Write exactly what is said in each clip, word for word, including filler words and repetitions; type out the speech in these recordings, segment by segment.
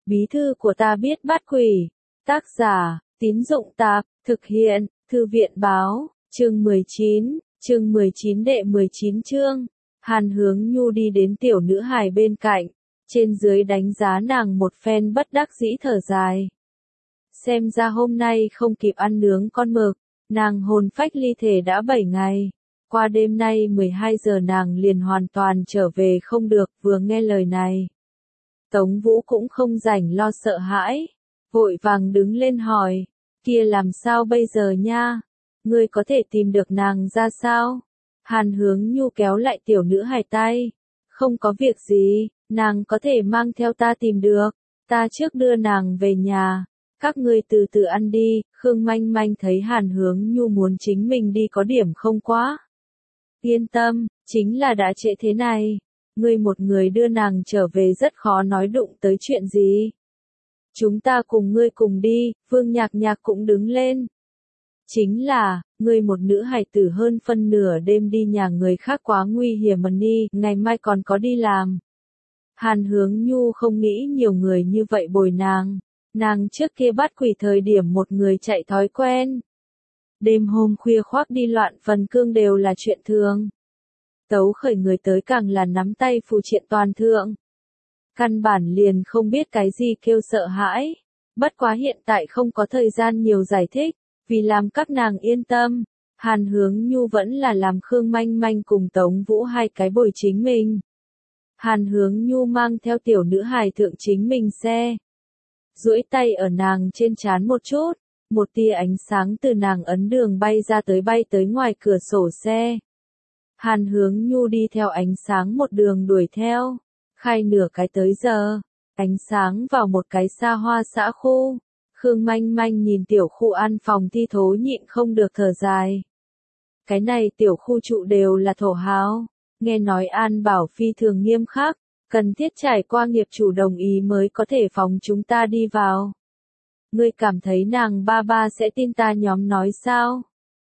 Bí thư của ta biết bắt quỷ. Tác giả, Tín Dụng Tạp, thực hiện, Thư viện Báo, chương mười chín, chương mười chín đệ mười chín chương. Hàn Hướng Nhu đi đến tiểu nữ hài bên cạnh, trên dưới đánh giá nàng một phen bất đắc dĩ thở dài. Xem ra hôm nay không kịp ăn nướng con mực, nàng hồn phách ly thể đã bảy ngày. Qua đêm nay mười hai giờ nàng liền hoàn toàn trở về không được, vừa nghe lời này. Tống Vũ cũng không rảnh lo sợ hãi, vội vàng đứng lên hỏi, kia làm sao bây giờ nha, ngươi có thể tìm được nàng ra sao? Hàn Hướng Nhu kéo lại tiểu nữ hài tay, không có việc gì, nàng có thể mang theo ta tìm được, ta trước đưa nàng về nhà, các ngươi từ từ ăn đi. Khương Manh Manh thấy Hàn Hướng Nhu muốn chính mình đi có điểm không quá. Yên tâm, chính là đã trễ thế này, ngươi một người đưa nàng trở về rất khó nói đụng tới chuyện gì. Chúng ta cùng ngươi cùng đi, Vương Nhạc Nhạc cũng đứng lên. Chính là, ngươi một nữ hài tử hơn phân nửa đêm đi nhà người khác quá nguy hiểm mà đi, ngày mai còn có đi làm. Hàn Hướng Nhu không nghĩ nhiều người như vậy bồi nàng, nàng trước kia bắt quỷ thời điểm một người chạy thói quen. Đêm hôm khuya khoác đi loạn phần cương đều là chuyện thường. Tấu khởi người tới càng là nắm tay phù triện toàn thượng. Căn bản liền không biết cái gì kêu sợ hãi. Bất quá hiện tại không có thời gian nhiều giải thích, vì làm các nàng yên tâm. Hàn Hướng Nhu vẫn là làm Khương Manh Manh cùng Tống Vũ hai cái bồi chính mình. Hàn Hướng Nhu mang theo tiểu nữ hài thượng chính mình xe. Duỗi tay ở nàng trên trán một chút. Một tia ánh sáng từ nàng ấn đường bay ra tới bay tới ngoài cửa sổ xe. Hàn Hướng Nhu đi theo ánh sáng một đường đuổi theo. Khai nửa cái tới giờ, ánh sáng vào một cái xa hoa xã khu. Khương Manh Manh nhìn tiểu khu an phòng thi thố nhịn không được thở dài. Cái này tiểu khu trụ đều là thổ hào. Nghe nói an bảo phi thường nghiêm khắc, cần thiết trải qua nghiệp chủ đồng ý mới có thể phóng chúng ta đi vào. Ngươi cảm thấy nàng ba ba sẽ tin ta nhóm nói sao?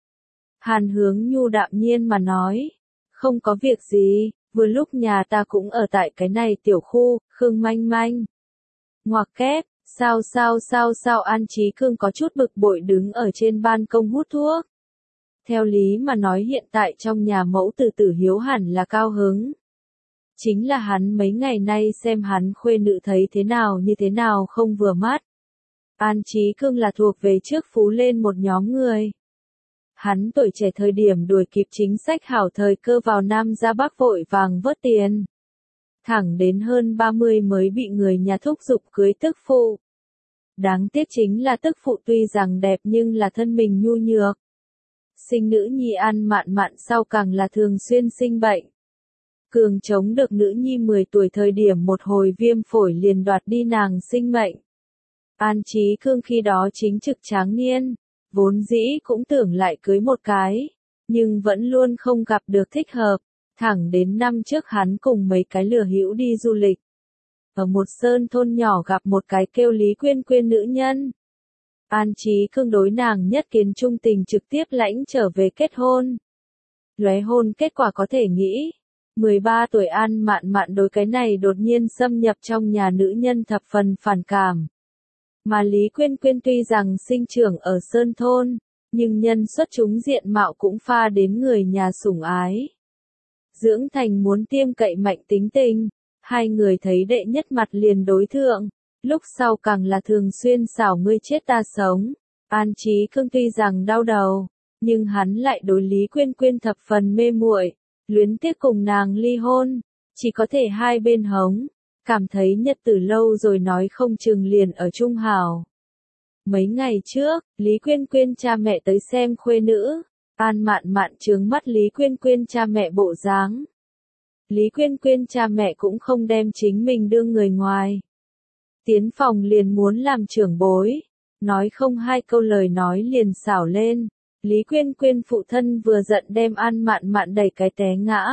Hàn Hướng Nhu đạm nhiên mà nói. Không có việc gì, vừa lúc nhà ta cũng ở tại cái này tiểu khu. Khương Manh Manh. Ngoặc kép, sao sao sao sao An Chí Cương có chút bực bội đứng ở trên ban công hút thuốc. Theo lý mà nói hiện tại trong nhà mẫu tử tử hiếu hẳn là cao hứng. Chính là hắn mấy ngày nay xem hắn khuê nữ thấy thế nào như thế nào không vừa mắt. An Chí Cương là thuộc về trước phú lên một nhóm người. Hắn tuổi trẻ thời điểm đuổi kịp chính sách hảo thời cơ vào Nam ra Bắc vội vàng vớt tiền. Thẳng đến hơn ba mươi mới bị người nhà thúc giục cưới tức phụ. Đáng tiếc chính là tức phụ tuy rằng đẹp nhưng là thân mình nhu nhược. Sinh nữ nhi ăn mạn mạn sau càng là thường xuyên sinh bệnh. Cường chống được nữ nhi mười tuổi thời điểm một hồi viêm phổi liền đoạt đi nàng sinh mệnh. An Chí Cương khi đó chính trực tráng niên, vốn dĩ cũng tưởng lại cưới một cái, nhưng vẫn luôn không gặp được thích hợp, thẳng đến năm trước hắn cùng mấy cái lừa hữu đi du lịch. Ở một sơn thôn nhỏ gặp một cái kêu Lý Quyên Quyên nữ nhân. An Chí Cương đối nàng nhất kiến trung tình trực tiếp lãnh trở về kết hôn. Lóe hôn kết quả có thể nghĩ. mười ba tuổi An Mạn Mạn đối cái này đột nhiên xâm nhập trong nhà nữ nhân thập phần phản cảm. Mà Lý Quyên Quyên tuy rằng sinh trưởng ở Sơn Thôn, nhưng nhân xuất chúng diện mạo cũng pha đến người nhà sủng ái. Dưỡng thành muốn tiêm cậy mạnh tính tình, hai người thấy đệ nhất mặt liền đối thượng, lúc sau càng là thường xuyên xảo ngươi chết ta sống. An Chí Cương tuy rằng đau đầu, nhưng hắn lại đối Lý Quyên Quyên thập phần mê muội, luyến tiếc cùng nàng ly hôn, chỉ có thể hai bên hống. Cảm thấy nhật tử lâu rồi nói không chừng liền ở chung hào. Mấy ngày trước, Lý Quyên Quyên cha mẹ tới xem khuê nữ. An Mạn Mạn trướng mắt Lý Quyên Quyên cha mẹ bộ dáng. Lý Quyên Quyên cha mẹ cũng không đem chính mình đương người ngoài. Tiến phòng liền muốn làm trưởng bối. Nói không hai câu lời nói liền xảo lên. Lý Quyên Quyên phụ thân vừa giận đem An Mạn Mạn đẩy cái té ngã.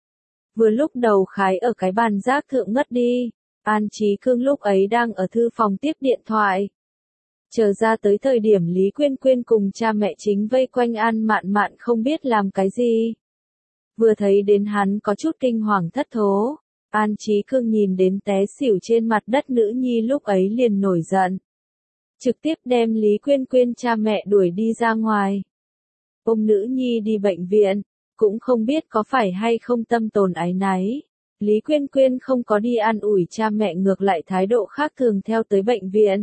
Vừa lúc đầu khái ở cái bàn rác thượng ngất đi, An Chí Cương lúc ấy đang ở thư phòng tiếp điện thoại. Chờ ra tới thời điểm Lý Quyên Quyên cùng cha mẹ chính vây quanh An Mạn Mạn không biết làm cái gì. Vừa thấy đến hắn có chút kinh hoàng thất thố, An Chí Cương nhìn đến té xỉu trên mặt đất nữ nhi lúc ấy liền nổi giận. Trực tiếp đem Lý Quyên Quyên cha mẹ đuổi đi ra ngoài. Ôm nữ nhi đi bệnh viện, cũng không biết có phải hay không tâm tồn áy náy. Lý Quyên Quyên không có đi an ủi cha mẹ, ngược lại thái độ khác thường theo tới bệnh viện.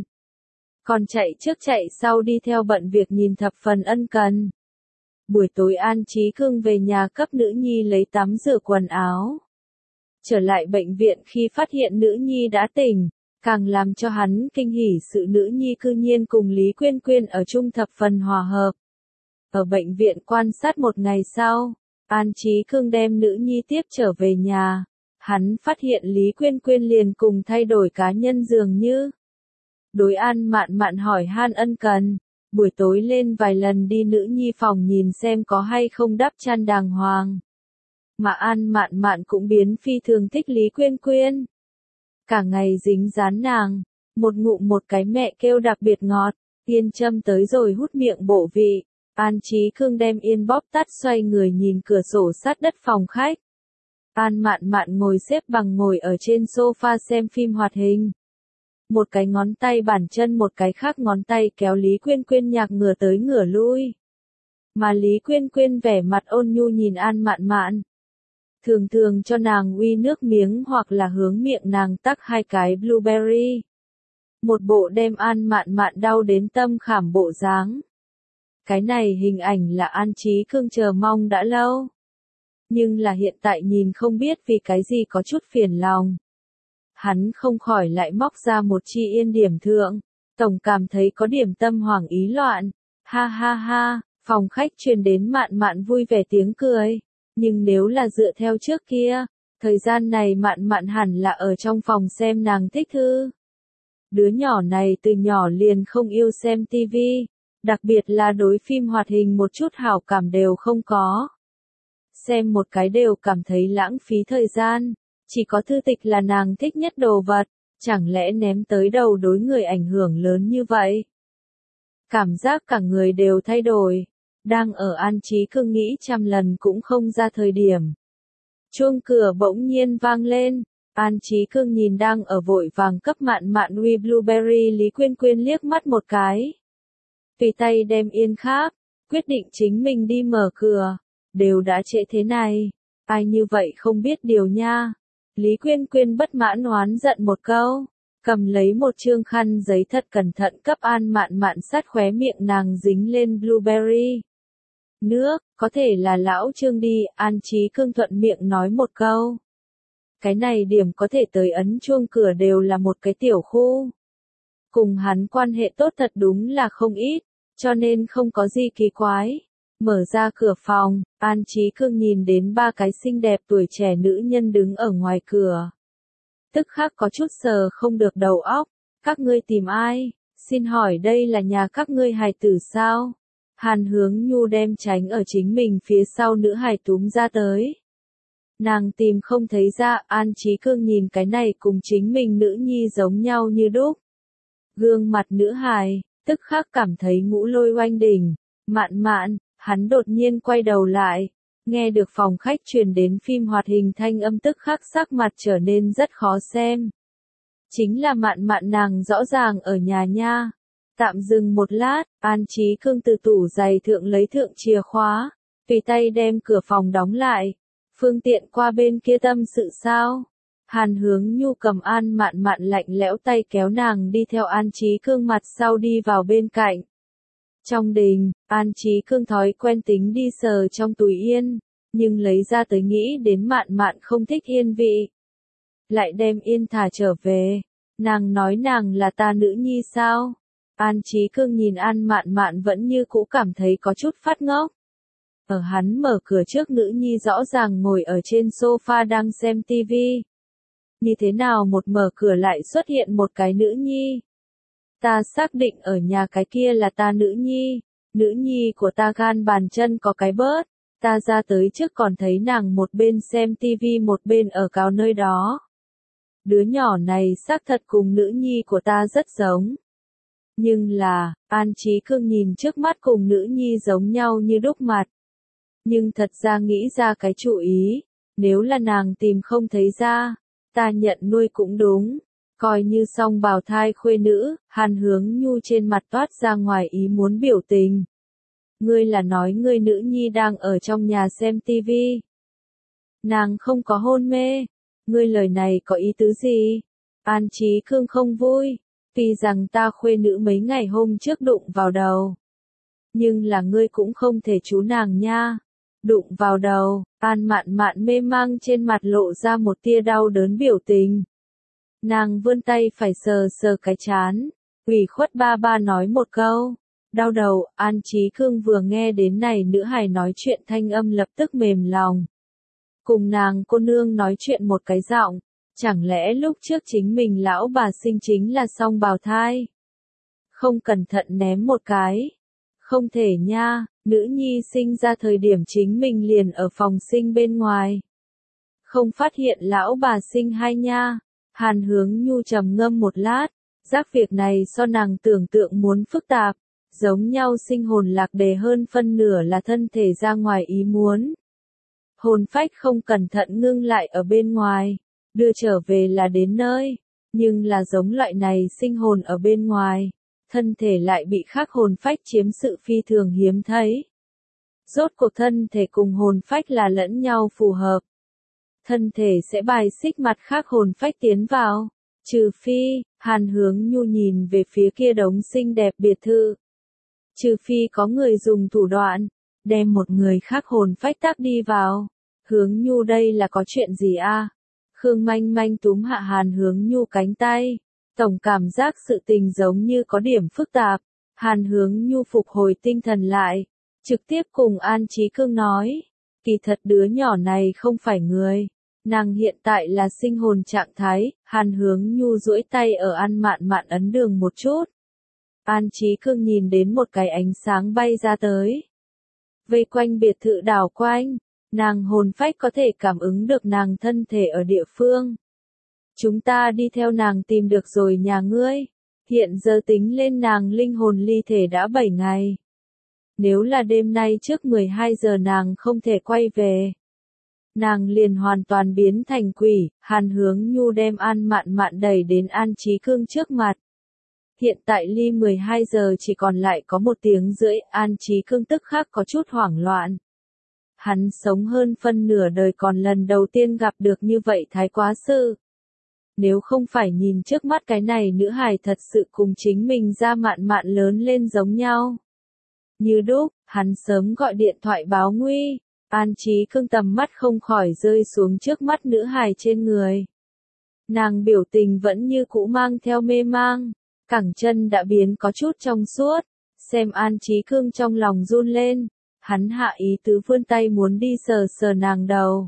Còn chạy trước chạy sau đi theo bận việc nhìn thập phần ân cần. Buổi tối An Chí Cương về nhà cấp nữ nhi lấy tắm rửa quần áo. Trở lại bệnh viện khi phát hiện nữ nhi đã tỉnh, càng làm cho hắn kinh hỉ sự nữ nhi cư nhiên cùng Lý Quyên Quyên ở chung thập phần hòa hợp. Ở bệnh viện quan sát một ngày sau, An Chí Cương đem nữ nhi tiếp trở về nhà. Hắn phát hiện Lý Quyên Quyên liền cùng thay đổi cá nhân dường như. Đối An Mạn Mạn hỏi han ân cần, buổi tối lên vài lần đi nữ nhi phòng nhìn xem có hay không đắp chăn đàng hoàng. Mà An Mạn Mạn cũng biến phi thường thích Lý Quyên Quyên. Cả ngày dính dán nàng, một ngụm một cái mẹ kêu đặc biệt ngọt, Yên châm tới rồi hút miệng bổ vị. An Chí Cương đem Yên bóp tắt xoay người nhìn cửa sổ sát đất phòng khách. An Mạn Mạn ngồi xếp bằng ngồi ở trên sofa xem phim hoạt hình. Một cái ngón tay bàn chân một cái khác ngón tay kéo Lý Quyên Quyên nhạc ngửa tới ngửa lui. Mà Lý Quyên Quyên vẻ mặt ôn nhu nhìn An Mạn Mạn. Thường thường cho nàng uy nước miếng hoặc là hướng miệng nàng tắc hai cái blueberry. Một bộ đem An Mạn Mạn đau đến tâm khảm bộ dáng. Cái này hình ảnh là An Chí Cương chờ mong đã lâu. Nhưng là hiện tại nhìn không biết vì cái gì có chút phiền lòng. Hắn không khỏi lại móc ra một chi Yên điểm thượng, tổng cảm thấy có điểm tâm hoảng ý loạn. Ha ha ha, phòng khách truyền đến Mạn Mạn vui vẻ tiếng cười. Nhưng nếu là dựa theo trước kia, thời gian này Mạn Mạn hẳn là ở trong phòng xem nàng thích thư. Đứa nhỏ này từ nhỏ liền không yêu xem tivi, đặc biệt là đối phim hoạt hình một chút hảo cảm đều không có. Xem một cái đều cảm thấy lãng phí thời gian, chỉ có thư tịch là nàng thích nhất đồ vật, chẳng lẽ ném tới đầu đối người ảnh hưởng lớn như vậy. Cảm giác cả người đều thay đổi, đang ở An Chí Cương nghĩ trăm lần cũng không ra thời điểm. Chuông cửa bỗng nhiên vang lên, An Chí Cương nhìn đang ở vội vàng cấp Mạn Mạn uy blueberry Lý Quyên Quyên liếc mắt một cái. Tùy tay đem Yên khác, quyết định chính mình đi mở cửa. Đều đã trễ thế này, ai như vậy không biết điều nha. Lý Quyên Quyên bất mãn oán giận một câu, cầm lấy một trương khăn giấy thật cẩn thận cấp An Mạn Mạn sát khóe miệng nàng dính lên blueberry. Nước, có thể là lão Trương đi, An Chí Cương thuận miệng nói một câu. Cái này điểm có thể tới ấn chuông cửa đều là một cái tiểu khu. Cùng hắn quan hệ tốt thật đúng là không ít, cho nên không có gì kỳ quái. Mở ra cửa phòng, An Chí Cương nhìn đến ba cái xinh đẹp tuổi trẻ nữ nhân đứng ở ngoài cửa. Tức khắc có chút sờ không được đầu óc, các ngươi tìm ai, xin hỏi đây là nhà các ngươi hài tử sao? Hàn Hướng Nhu đem tránh ở chính mình phía sau nữ hài túm ra tới. Nàng tìm không thấy ra, An Chí Cương nhìn cái này cùng chính mình nữ nhi giống nhau như đúc. Gương mặt nữ hài, tức khắc cảm thấy ngũ lôi oanh đỉnh, Mạn Mạn. Hắn đột nhiên quay đầu lại, nghe được phòng khách truyền đến phim hoạt hình thanh âm tức khắc sắc mặt trở nên rất khó xem. Chính là Mạn Mạn nàng rõ ràng ở nhà nha. Tạm dừng một lát, An Chí Cương từ tủ giày thượng lấy thượng chìa khóa, tùy tay đem cửa phòng đóng lại. Phương tiện qua bên kia tâm sự sao? Hàn Hướng Nhu cầm An Mạn Mạn lạnh lẽo tay kéo nàng đi theo An Chí Cương mặt sau đi vào bên cạnh. Trong đình, An Chí Cương thói quen tính đi sờ trong túi Yên, nhưng lấy ra tới nghĩ đến Mạn Mạn không thích Yên vị. Lại đem Yên thả trở về, nàng nói nàng là ta nữ nhi sao? An Chí Cương nhìn An Mạn Mạn vẫn như cũ cảm thấy có chút phát ngốc. Ở hắn mở cửa trước nữ nhi rõ ràng ngồi ở trên sofa đang xem tivi. Như thế nào một mở cửa lại xuất hiện một cái nữ nhi? Ta xác định ở nhà cái kia là ta nữ nhi, nữ nhi của ta gan bàn chân có cái bớt, ta ra tới trước còn thấy nàng một bên xem tivi một bên ở cao nơi đó. Đứa nhỏ này xác thật cùng nữ nhi của ta rất giống. Nhưng là, An Chí Cương nhìn trước mắt cùng nữ nhi giống nhau như đúc mặt. Nhưng thật ra nghĩ ra cái chủ ý, nếu là nàng tìm không thấy ra, ta nhận nuôi cũng đúng. Coi như song bào thai khuê nữ, Hàn Hướng Nhu trên mặt toát ra ngoài ý muốn biểu tình. Ngươi là nói ngươi nữ nhi đang ở trong nhà xem tivi. Nàng không có hôn mê. Ngươi lời này có ý tứ gì? An Chí Cương không vui. Tuy rằng ta khuê nữ mấy ngày hôm trước đụng vào đầu. Nhưng là ngươi cũng không thể chú nàng nha. Đụng vào đầu, An Mạn Mạn mê mang trên mặt lộ ra một tia đau đớn biểu tình. Nàng vươn tay phải sờ sờ cái chán. Ủy khuất ba ba nói một câu. Đau đầu, An Chí Cương vừa nghe đến này nữ hài nói chuyện thanh âm lập tức mềm lòng. Cùng nàng cô nương nói chuyện một cái giọng. Chẳng lẽ lúc trước chính mình lão bà sinh chính là song bào thai? Không cẩn thận ném một cái. Không thể nha, nữ nhi sinh ra thời điểm chính mình liền ở phòng sinh bên ngoài. Không phát hiện lão bà sinh hai nha. Hàn Hướng Nhu trầm ngâm một lát, giác việc này so nàng tưởng tượng muốn phức tạp, giống nhau sinh hồn lạc đề hơn phân nửa là thân thể ra ngoài ý muốn. Hồn phách không cẩn thận ngưng lại ở bên ngoài, đưa trở về là đến nơi, nhưng là giống loại này sinh hồn ở bên ngoài, thân thể lại bị khác hồn phách chiếm sự phi thường hiếm thấy. Rốt cuộc thân thể cùng hồn phách là lẫn nhau phù hợp. Thân thể sẽ bài xích mặt khác hồn phách tiến vào, trừ phi, Hàn Hướng Nhu nhìn về phía kia đống xinh đẹp biệt thự. Trừ phi có người dùng thủ đoạn, đem một người khác hồn phách tác đi vào. Hướng Nhu đây là có chuyện gì a? À? Khương Manh Manh túm hạ Hàn Hướng Nhu cánh tay. Tổng cảm giác sự tình giống như có điểm phức tạp. Hàn Hướng Nhu phục hồi tinh thần lại. Trực tiếp cùng An Chí Cương nói. Kỳ thật đứa nhỏ này không phải người. Nàng hiện tại là sinh hồn trạng thái. Hàn Hướng Nhu duỗi tay ở An Mạn Mạn ấn đường một chút. An Chí Cương nhìn đến một cái ánh sáng bay ra tới. Vây quanh biệt thự đảo quanh. Nàng hồn phách có thể cảm ứng được nàng thân thể ở địa phương. Chúng ta đi theo nàng tìm được rồi nhà ngươi. Hiện giờ tính lên nàng linh hồn ly thể đã bảy ngày. Nếu là đêm nay trước mười hai giờ nàng không thể quay về. Nàng liền hoàn toàn biến thành quỷ. Hàn Hướng Nhu đem An Mạn Mạn đẩy đến An Chí Cương trước mặt. Hiện tại ly mười hai giờ chỉ còn lại có một tiếng rưỡi. An Chí Cương tức khắc có chút hoảng loạn. Hắn sống hơn phân nửa đời còn lần đầu tiên gặp được như vậy thái quá sự. Nếu không phải nhìn trước mắt cái này nữ hài thật sự cùng chính mình ra Mạn Mạn lớn lên giống nhau. Như đúc, hắn sớm gọi điện thoại báo nguy. An Chí Cương tầm mắt không khỏi rơi xuống trước mắt nữ hài trên người. Nàng biểu tình vẫn như cũ mang theo mê mang. Cẳng chân đã biến có chút trong suốt. Xem An Chí Cương trong lòng run lên. Hắn hạ ý tứ vươn tay muốn đi sờ sờ nàng đầu.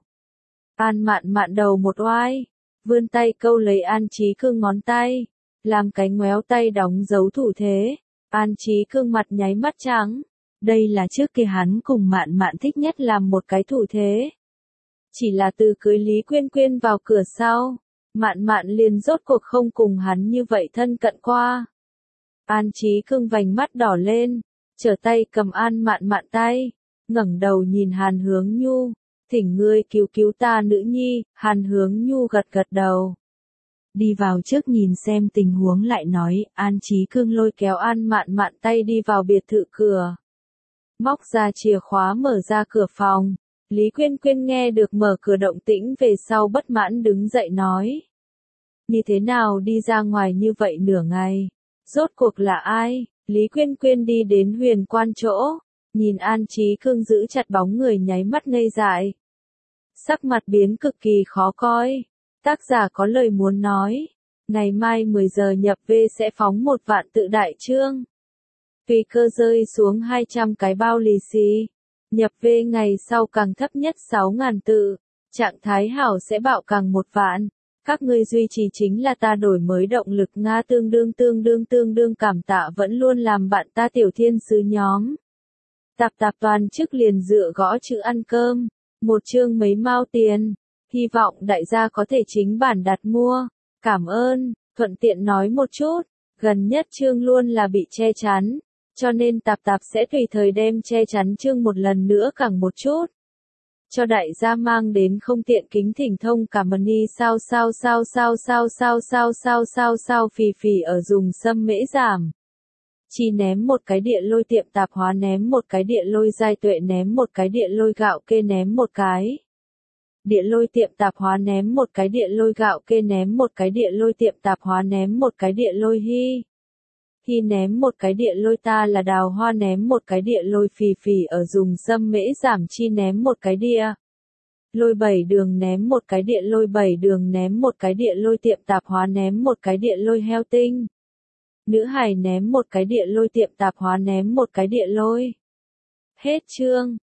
An Mạn Mạn đầu một oai. Vươn tay câu lấy An Chí Cương ngón tay. Làm cái ngoéo tay đóng dấu thủ thế. An Chí Cương mặt nháy mắt trắng. Đây là trước kia hắn cùng Mạn Mạn thích nhất làm một cái thủ thế. Chỉ là từ cưới Lý Quyên Quyên vào cửa sau. Mạn Mạn liền rốt cuộc không cùng hắn như vậy thân cận qua. An Chí Cương vành mắt đỏ lên. Trở tay cầm An Mạn Mạn tay, ngẩng đầu nhìn Hàn Hướng Nhu, thỉnh ngươi cứu cứu ta nữ nhi. Hàn Hướng Nhu gật gật đầu. Đi vào trước nhìn xem tình huống lại nói. An Chí Cương lôi kéo An Mạn Mạn tay đi vào biệt thự cửa. Móc ra chìa khóa mở ra cửa phòng. Lý Quyên Quyên nghe được mở cửa động tĩnh về sau bất mãn đứng dậy nói. Như thế nào đi ra ngoài như vậy nửa ngày? Rốt cuộc là ai? Lý Quyên Quyên đi đến Huyền Quan chỗ, nhìn An Chí Cương giữ chặt bóng người nháy mắt ngây dại. Sắc mặt biến cực kỳ khó coi. Tác giả có lời muốn nói. Ngày mai mười giờ nhập về sẽ phóng một vạn tự đại chương. Tùy cơ rơi xuống hai trăm cái bao lì xì. Nhập về ngày sau càng thấp nhất sáu ngàn tự. Trạng thái hảo sẽ bạo càng một vạn. Các ngươi duy trì chính là ta đổi mới động lực Nga tương đương tương đương tương đương cảm tạ vẫn luôn làm bạn ta tiểu thiên sứ nhóm. Tạp tạp toàn chức liền dựa gõ chữ ăn cơm. Một chương mấy mao tiền. Hy vọng đại gia có thể chính bản đặt mua. Cảm ơn, thuận tiện nói một chút. Gần nhất chương luôn là bị che chắn. Cho nên tạp tạp sẽ tùy thời đem che chắn chương một lần nữa càng một chút. cho đại gia mang đến không tiện kính thỉnh thông cảm ơn y sao sao sao sao sao sao sao sao sao sao phì phì ở dùng sâm mễ giảm. Chi ném một cái địa lôi tiệm tạp hóa ném một cái địa lôi giai tuệ ném một cái địa lôi gạo kê ném một cái. Địa lôi tiệm tạp hóa ném một cái địa lôi gạo kê ném một cái địa lôi tiệm tạp hóa ném một cái địa lôi hy. Hy ném một cái địa lôi ta là đào hoa ném một cái địa lôi phì phì ở dùng sâm mễ giảm chi ném một cái địa. Lôi bảy đường ném một cái địa lôi bảy đường ném một cái địa lôi tiệm tạp hóa ném một cái địa lôi heo tinh. Nữ hài ném một cái địa lôi tiệm tạp hóa ném một cái địa lôi. Hết chương.